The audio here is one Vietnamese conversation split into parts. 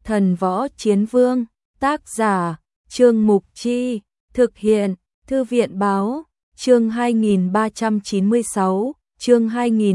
Thần võ chiến vương, tác giả, Trương Mục Chi, thực hiện, Thư viện báo, chương 2396, chương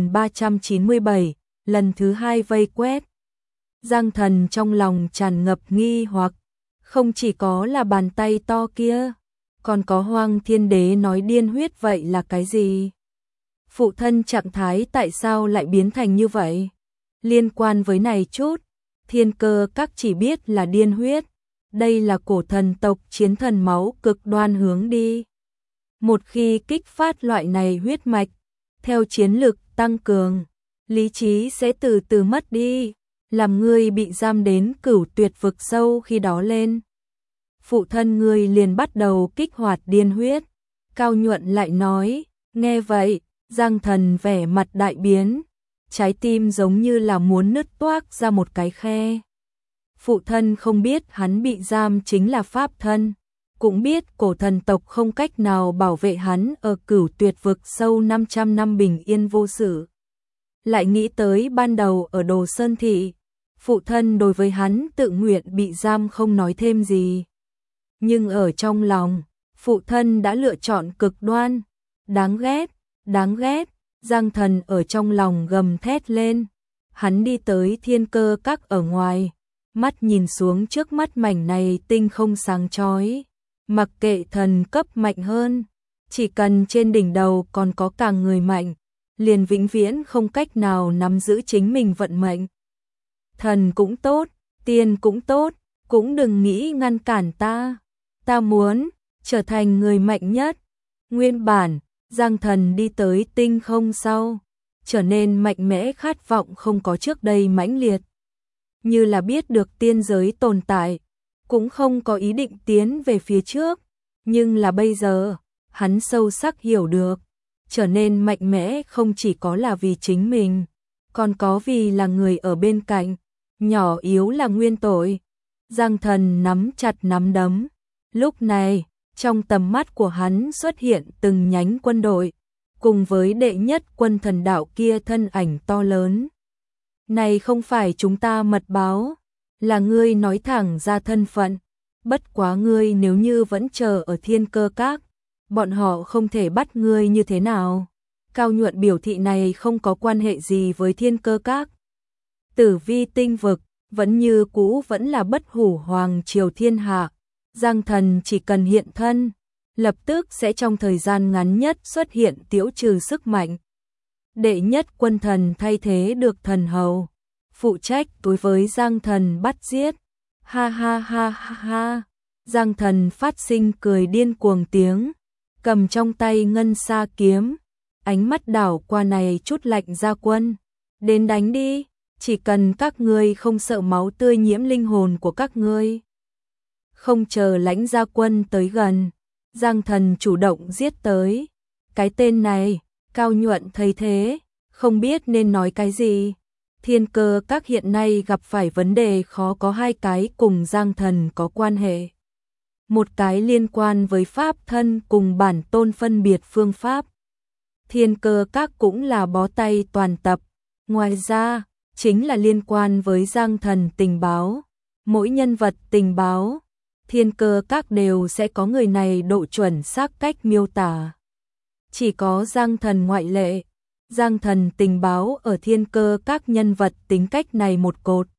2397, lần thứ 2 vây quét. Giang Thần trong lòng tràn ngập nghi hoặc, không chỉ có là bàn tay to kia, còn có Hoang Thiên Đế nói điên huyết vậy là cái gì? Phụ thân trạng thái tại sao lại biến thành như vậy? Liên quan với này chút, Thiên Cơ Các chỉ biết là điên huyết, đây là cổ thần tộc chiến thần máu cực đoan hướng đi. Một khi kích phát loại này huyết mạch, theo chiến lực tăng cường, lý trí sẽ từ từ mất đi, làm ngươi bị giam đến cửu tuyệt vực sâu khi đó lên. Phụ thân ngươi liền bắt đầu kích hoạt điên huyết. Cao Nhuận lại nói, nghe vậy, Giang Thần vẻ mặt đại biến, trái tim giống như là muốn nứt toác ra một cái khe. Phụ thân không biết hắn bị giam chính là pháp thân, cũng biết cổ thần tộc không cách nào bảo vệ hắn ở cửu tuyệt vực sâu 500 năm bình yên vô sự. Lại nghĩ tới ban đầu ở Đồ Sơn Thị, phụ thân đối với hắn tự nguyện bị giam không nói thêm gì. Nhưng ở trong lòng, phụ thân đã lựa chọn cực đoan, đáng ghét, đáng ghét. Giang Thần ở trong lòng gầm thét lên. Hắn đi tới Thiên Cơ Các ở ngoài, mắt nhìn xuống trước mắt mảnh này tinh không sáng chói. Mặc kệ thần cấp mạnh hơn, chỉ cần trên đỉnh đầu còn có càng người mạnh, liền vĩnh viễn không cách nào nắm giữ chính mình vận mệnh. Thần cũng tốt, tiên cũng tốt, cũng đừng nghĩ ngăn cản ta. Ta muốn trở thành người mạnh nhất. Nguyên bản, Giang Thần đi tới tinh không sau, trở nên mạnh mẽ, khát vọng không có trước đây mãnh liệt. Như là biết được tiên giới tồn tại, cũng không có ý định tiến về phía trước, nhưng là bây giờ, hắn sâu sắc hiểu được, trở nên mạnh mẽ không chỉ có là vì chính mình, còn có vì là người ở bên cạnh, nhỏ yếu là nguyên tội. Giang Thần nắm chặt nắm đấm, lúc này, trong tầm mắt của hắn xuất hiện từng nhánh quân đội, cùng với đệ nhất quân thần đạo kia thân ảnh to lớn. Này không phải chúng ta mật báo, là ngươi nói thẳng ra thân phận, bất quá ngươi nếu như vẫn chờ ở Thiên Cơ Các, bọn họ không thể bắt ngươi như thế nào. Cao Nhuận biểu thị này không có quan hệ gì với Thiên Cơ Các. Tử Vi tinh vực, vẫn như cũ vẫn là bất hủ hoàng triều thiên hạ. Giang Thần chỉ cần hiện thân, lập tức sẽ trong thời gian ngắn nhất xuất hiện tiêu trừ sức mạnh. Đệ nhất quân thần thay thế được thần hầu, phụ trách đối với Giang Thần bắt giết. Ha ha ha ha ha. Giang Thần phát sinh cười điên cuồng tiếng, cầm trong tay ngân sa kiếm, ánh mắt đảo qua này chút lạnh ra quân. Đến đánh đi, chỉ cần các ngươi không sợ máu tươi nhiễm linh hồn của các ngươi. Không chờ lãnh gia quân tới gần, Giang Thần chủ động giết tới. Cái tên này, Cao Nhuận thấy thế, không biết nên nói cái gì. Thiên Cơ Các hiện nay gặp phải vấn đề khó, có hai cái cùng Giang Thần có quan hệ. Một cái liên quan với pháp thân cùng bản tôn phân biệt phương pháp. Thiên Cơ Các cũng là bó tay toàn tập. Ngoài ra, chính là liên quan với Giang Thần tình báo. Mỗi nhân vật tình báo, Thiên Cơ Các đều sẽ có người này độ chuẩn xác cách miêu tả. Chỉ có Giang Thần ngoại lệ. Giang Thần tình báo ở Thiên Cơ Các nhân vật tính cách này một cột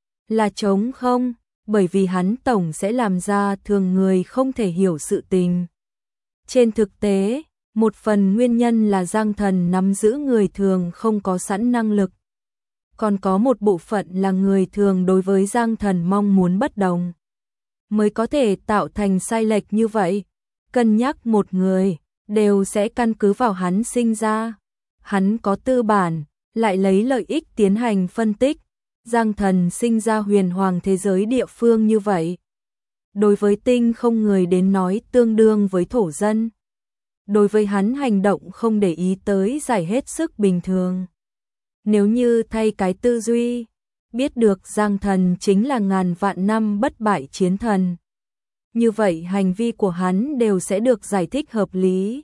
là trống không, bởi vì hắn tổng sẽ làm ra thường người không thể hiểu sự tình. Trên thực tế, một phần nguyên nhân là Giang Thần nắm giữ người thường không có sẵn năng lực. Còn có một bộ phận là người thường đối với Giang Thần mong muốn bất đồng, mới có thể tạo thành sai lệch như vậy. Cân nhắc một người, đều sẽ căn cứ vào hắn sinh ra. Hắn có tư bản, lại lấy lợi ích tiến hành phân tích. Giang Thần sinh ra huyền hoàng thế giới địa phương như vậy. Đối với tinh không người đến nói tương đương với thổ dân. Đối với hắn hành động không để ý tới giải hết sức bình thường. Nếu như thay cái tư duy, biết được Giang Thần chính là ngàn vạn năm bất bại chiến thần, như vậy hành vi của hắn đều sẽ được giải thích hợp lý.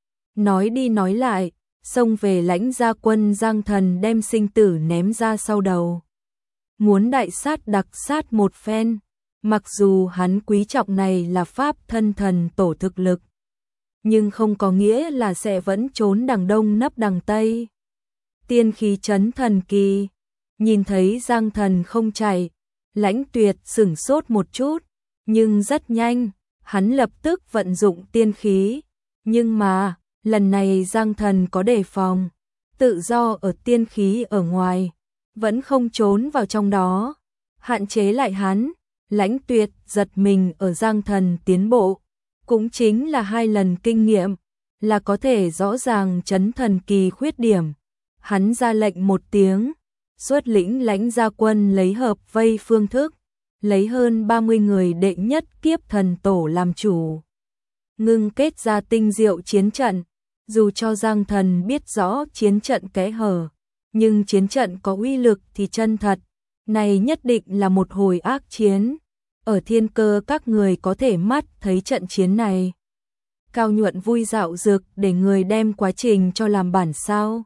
Nói đi nói lại, xông về lãnh gia quân, Giang Thần đem sinh tử ném ra sau đầu. muốn đại sát đặc sát một phen. Mặc dù hắn quý trọng này là pháp thân thần tổ thực lực, nhưng không có nghĩa là sẽ vẫn trốn đằng đông nấp đằng tây. Tiên khí chấn thần kỳ, nhìn thấy Giang Thần không chạy, Lãnh Tuyệt sửng sốt một chút, nhưng rất nhanh, hắn lập tức vận dụng tiên khí, nhưng mà, lần này Giang Thần có đề phòng, tự do ở tiên khí ở ngoài, vẫn không trốn vào trong đó, hạn chế lại hắn. Lãnh Tuyệt giật mình ở Giang Thần tiến bộ, cũng chính là 2 lần kinh nghiệm, là có thể rõ ràng chấn thần kỳ khuyết điểm. Hắn ra lệnh một tiếng, xuất lĩnh lãnh gia quân lấy hợp vây phương thức, lấy hơn 30 người đệ nhất kiếp thần tổ làm chủ. Ngưng kết ra tinh diệu chiến trận, dù cho Giang Thần biết rõ chiến trận kẽ hở, nhưng chiến trận có uy lực thì chân thật, này nhất định là một hồi ác chiến. Ở Thiên Cơ các người có thể mắt thấy trận chiến này. Cao Nhuận vui dạo dực để người đem quá trình cho làm bản sao.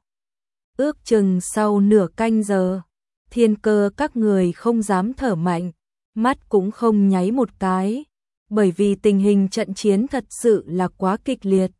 Ước chừng sau nửa canh giờ, Thiên Cơ các người không dám thở mạnh, mắt cũng không nháy một cái, bởi vì tình hình trận chiến thật sự là quá kịch liệt.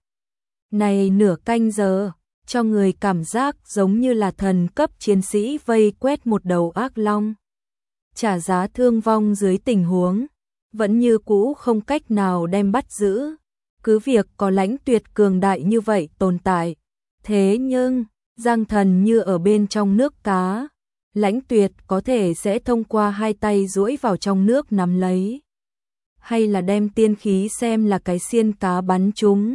Này nửa canh giờ, cho người cảm giác giống như là thần cấp chiến sĩ vây quét một đầu ác long. Trả giá thương vong dưới tình huống, vẫn như cũ không cách nào đem bắt giữ. Cứ việc có Lãnh Tuyệt cường đại như vậy tồn tại. Thế nhưng, Giang Thần như ở bên trong nước cá. Lãnh Tuyệt có thể sẽ thông qua 2 tay duỗi vào trong nước nắm lấy. Hay là đem tiên khí xem là cái xiên cá bắn chúng.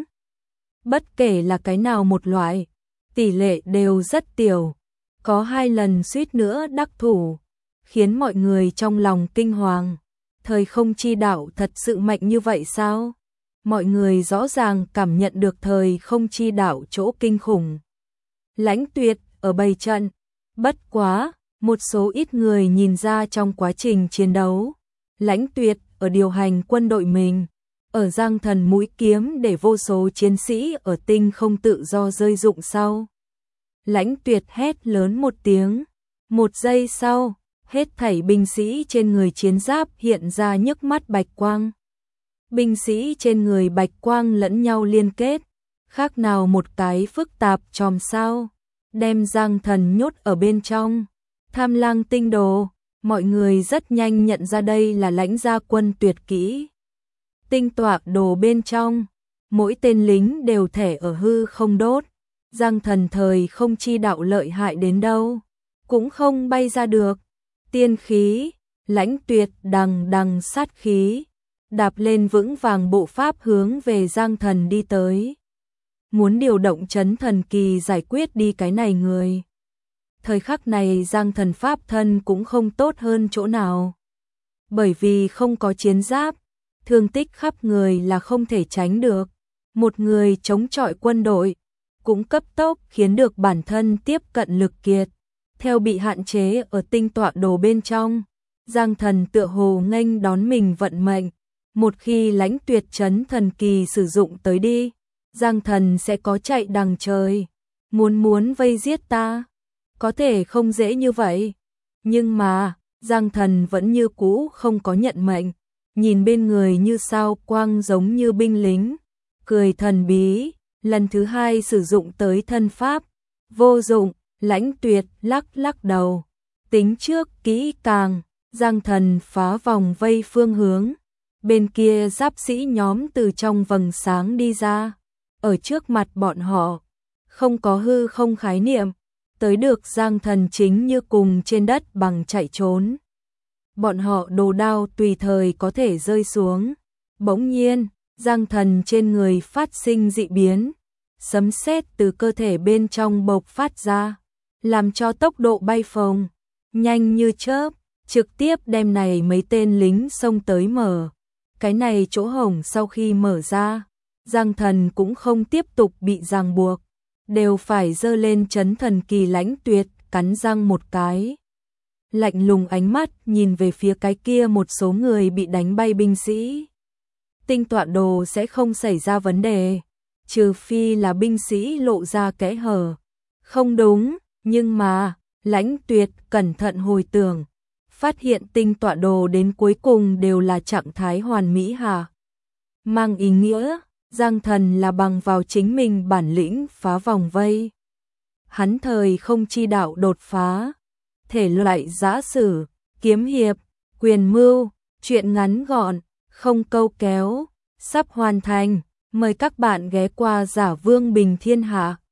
Bất kể là cái nào một loại, tỷ lệ đều rất tiểu. Có 2 lần suýt nữa đắc thủ, khiến mọi người trong lòng kinh hoàng. Thời không chi đạo thật sự mạnh như vậy sao? Mọi người rõ ràng cảm nhận được thời không chi đạo chỗ kinh khủng. Lãnh Tuyệt ở bày trận, bất quá, một số ít người nhìn ra trong quá trình chiến đấu. Lãnh Tuyệt ở điều hành quân đội mình, ở Giang Thần mũi kiếm để vô số chiến sĩ ở tinh không tự do rơi rụng sau. Lãnh Tuyệt hét lớn một tiếng, 1 giây sau, hết thảy binh sĩ trên người chiến giáp hiện ra nhức mắt bạch quang. Binh sĩ trên người bạch quang lẫn nhau liên kết, khác nào một cái phức tạp chòm sao, đem Giang Thần nhốt ở bên trong. Tham Lang tinh đồ, mọi người rất nhanh nhận ra đây là lãnh gia quân tuyệt kỹ. Tinh tọa đồ bên trong, mỗi tên lính đều thể ở hư không đốt. Giang Thần thời không chi đạo lợi hại đến đâu, cũng không bay ra được. Tiên khí, Lãnh Tuyệt đằng đằng sát khí, đạp lên vững vàng bộ pháp hướng về Giang Thần đi tới. Muốn điều động chấn thần kỳ giải quyết đi cái này người. Thời khắc này Giang Thần pháp thân cũng không tốt hơn chỗ nào. Bởi vì không có chiến giáp, thương tích khắp người là không thể tránh được. Một người chống chọi quân đội, cũng cấp tốc khiến được bản thân tiếp cận lực kiệt. Theo bị hạn chế ở tinh tọa đồ bên trong, Giang Thần tựa hồ nghênh đón mình vận mệnh. Một khi Lãnh Tuyệt chấn thần kỳ sử dụng tới đi, Giang Thần sẽ có chạy đằng trời. Muốn vây giết ta, có thể không dễ như vậy. Nhưng mà, Giang Thần vẫn như cũ không có nhận mệnh. Nhìn bên người như sao quang giống như binh lính, cười thần bí, lần thứ 2 sử dụng tới thân pháp. Vô dụng, Lãnh Tuyệt lắc lắc đầu. Tính trước kỹ càng, Giang Thần phá vòng vây phương hướng. Bên kia giáp sĩ nhóm từ trong vầng sáng đi ra. Ở trước mặt bọn họ, không có hư không khái niệm. Tới được Giang Thần chính như cùng trên đất bằng chạy trốn. Bọn họ đồ đao tùy thời có thể rơi xuống. Bỗng nhiên, Giang Thần trên người phát sinh dị biến. Sấm sét từ cơ thể bên trong bộc phát ra, làm cho tốc độ bay phồng, nhanh như chớp, trực tiếp đem này mấy tên lính xông tới mở. Cái này chỗ hổng sau khi mở ra, Giang Thần cũng không tiếp tục bị ràng buộc, đều phải giơ lên chấn thần kỳ. Lãnh Tuyệt cắn răng một cái, lạnh lùng ánh mắt nhìn về phía cái kia một số người bị đánh bay binh sĩ. Tinh tọa đồ sẽ không xảy ra vấn đề, trừ phi là binh sĩ lộ ra kẽ hở. Không đúng, nhưng mà, Lãnh Tuyệt cẩn thận hồi tưởng, phát hiện tinh tọa đồ đến cuối cùng đều là trạng thái hoàn mỹ hả? Mang ý nghĩa, Giang Thần là bằng vào chính mình bản lĩnh phá vòng vây. Hắn thời không chi đạo đột phá, thể loại giã sử, kiếm hiệp, quyền mưu, truyện ngắn gọn, không câu kéo, sắp hoàn thành. Mời các bạn ghé qua Giả Vương Bình Thiên Hạ.